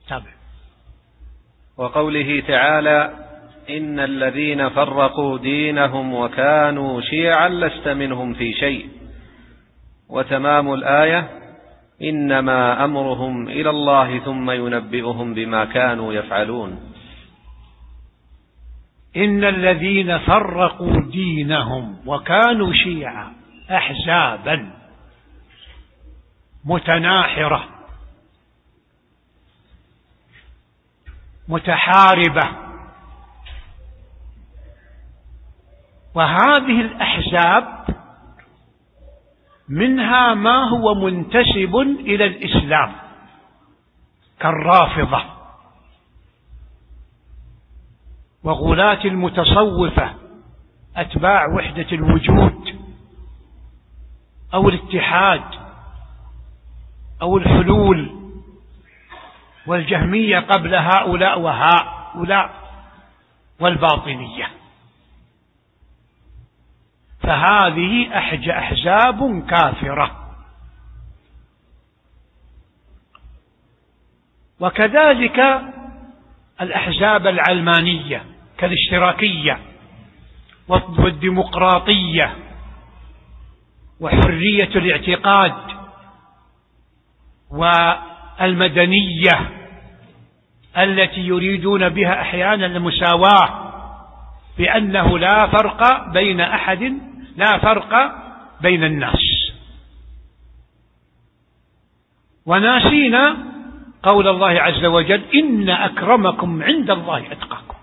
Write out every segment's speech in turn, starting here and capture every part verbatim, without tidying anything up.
تابع. وقوله تعالى: إن الذين فرقوا دينهم وكانوا شيعا لست منهم في شيء. وتمام الآية: إنما أمرهم إلى الله ثم ينبئهم بما كانوا يفعلون. إن الذين فرقوا دينهم وكانوا شيعا، أحزابا متناحرة متحاربة، وهذه الأحزاب منها ما هو منتسب إلى الإسلام كالرافضة وغلاة المتصوفة أتباع وحدة الوجود أو الاتحاد أو الحلول، والجهمية قبل هؤلاء وهؤلاء، والباطنية. فهذه أحزاب كافرة. وكذلك الأحزاب العلمانية كالاشتراكية والديمقراطية وحرية الاعتقاد والمدنية التي يريدون بها أحيانا المساواة، بأنه لا فرق بين أحد، لا فرق بين الناس. وناسينا قول الله عز وجل: إن أكرمكم عند الله أتقاكم.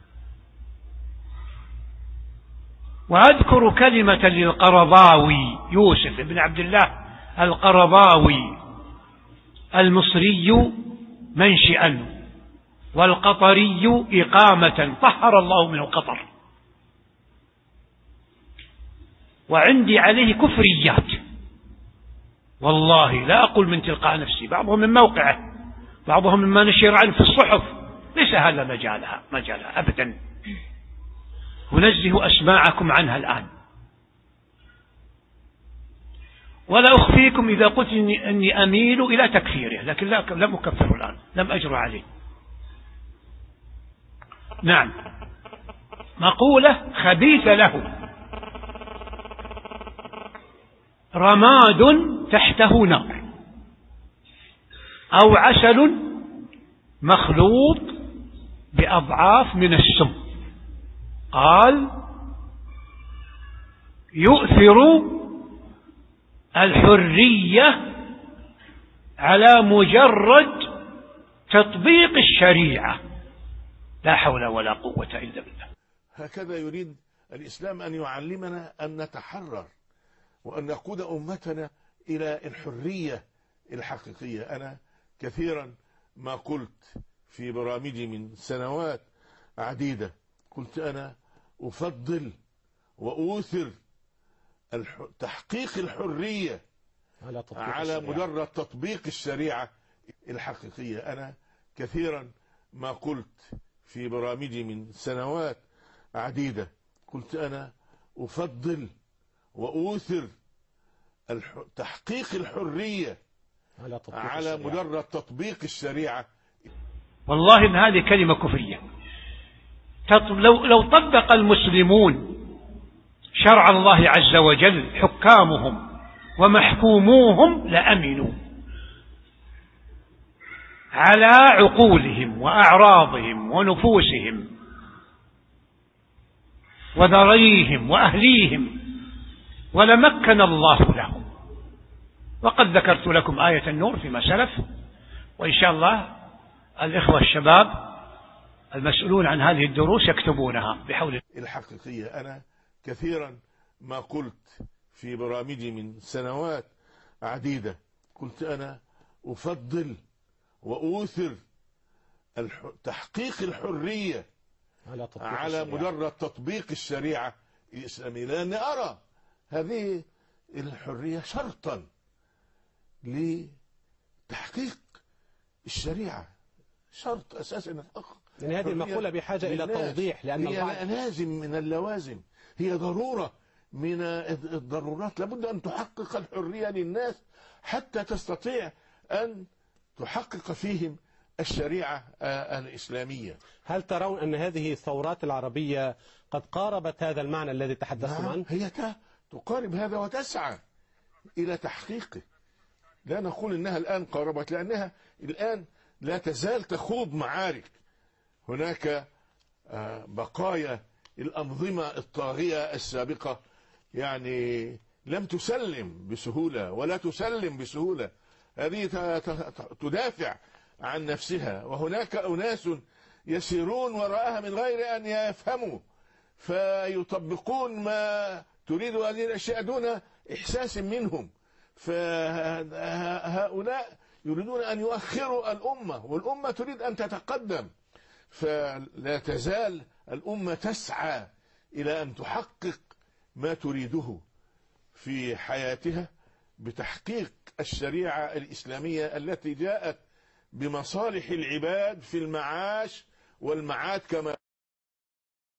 وأذكر كلمة للقرضاوي، يوسف بن عبد الله القرضاوي المصري منشئا والقطري إقامة، طهر الله منه القطر، وعندي عليه كفريات والله، لا أقول من تلقاء نفسي، بعضهم من موقعه، بعضهم مما نشر عنه في الصحف، ليس هذا مجالها مجالها أبدا، ونزه أسماعكم عنها الآن. ولا أخفيكم إذا قلت إني, إني أميل إلى تكفيره، لكن لا لم أكفره الآن، لم أجر عليه. نعم، مقولة خبيث له، رماد تحته نار، أو عسل مخلوط بأضعاف من السم. قال: يؤثر الحرية على مجرد تطبيق الشريعة، لا حول ولا قوة إلا بالله. هكذا يريد الإسلام أن يعلمنا أن نتحرر وأن نقود أمتنا إلى الحرية الحقيقية. أنا كثيرا ما قلت في برامجي من سنوات عديدة، قلت أنا أفضل وأوثر تحقيق الحرية على, على مجرد تطبيق الشريعة الحقيقية. أنا كثيرا ما قلت في برامجي من سنوات عديدة، قلت أنا أفضل وأوثر تحقيق الحرية على, على مجرد تطبيق الشريعة. والله إن هذه كلمة كفرية. لو, لو طبق المسلمون شرع الله عز وجل، حكامهم ومحكوموهم لأمنوا على عقولهم وأعراضهم ونفوسهم وذريهم وأهليهم، ولمكن الله لهم. وقد ذكرت لكم آية النور فيما سلف، وإن شاء الله الإخوة الشباب المسؤولون عن هذه الدروس يكتبونها بحول الحقيقية. أنا كثيرا ما قلت في برامجي من سنوات عديدة، قلت أنا أفضل وأوثر تحقيق الحرية على, على مجرد تطبيق الشريعة الإسلامية، لأن أرى هذه الحرية شرطا لتحقيق الشريعة، شرط أساسي. يعني هذه المقولة بحاجة إلى توضيح، لأن هي لازم من اللوازم، هي ضرورة من الضرورات. لابد أن تحقق الحرية للناس حتى تستطيع أن تحقق فيهم الشريعة الإسلامية. هل ترون أن هذه الثورات العربية قد قاربت هذا المعنى الذي تحدثتم عنه؟ هي تقارب هذا وتسعى إلى تحقيقه. لا نقول إنها الآن قاربت، لأنها الآن لا تزال تخوض معارك. هناك بقايا الأنظمة الطاغية السابقة يعني لم تسلم بسهولة ولا تسلم بسهولة، هذه تدافع عن نفسها، وهناك أناس يسيرون وراءها من غير أن يفهموا فيطبقون ما تريد هذه الأشياء دون إحساس منهم. فهؤلاء يريدون أن يؤخروا الأمة، والأمة تريد أن تتقدم، فلا تزال الأمة تسعى إلى أن تحقق ما تريده في حياتها بتحقيق الشريعة الإسلامية التي جاءت بمصالح العباد في المعاش والمعاد كما